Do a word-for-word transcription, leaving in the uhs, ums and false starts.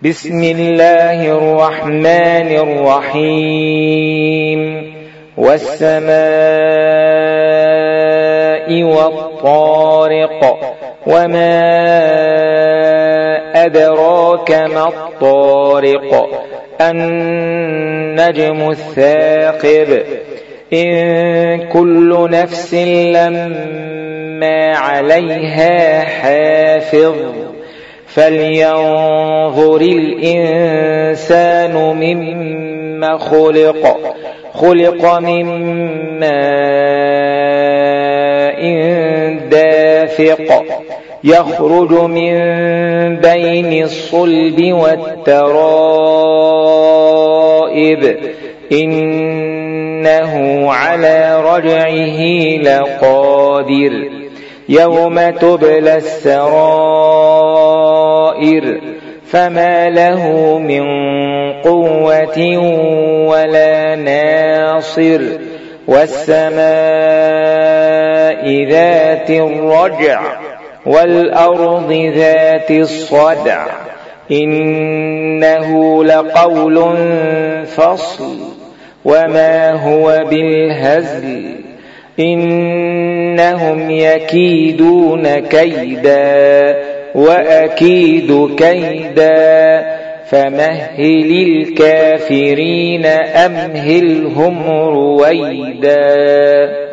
بسم الله الرحمن الرحيم والسماء والطارق وما أدراك ما الطارق النجم الثاقب إن كل نفس لما عليها حافظ فلينظر الإنسان مما خلق خلق من ماء دافق يخرج من بين الصلب والترائب إنه على رجعه لقادر يوم تبلى السرائر فما له من قوة ولا ناصر والسماء ذات الرجع والأرض ذات الصدع إنه لقول فصل وما هو بالهزل إنهم يكيدون كيدا وأكيد كيدا فمهل الكافرين أمهلهم رويدا.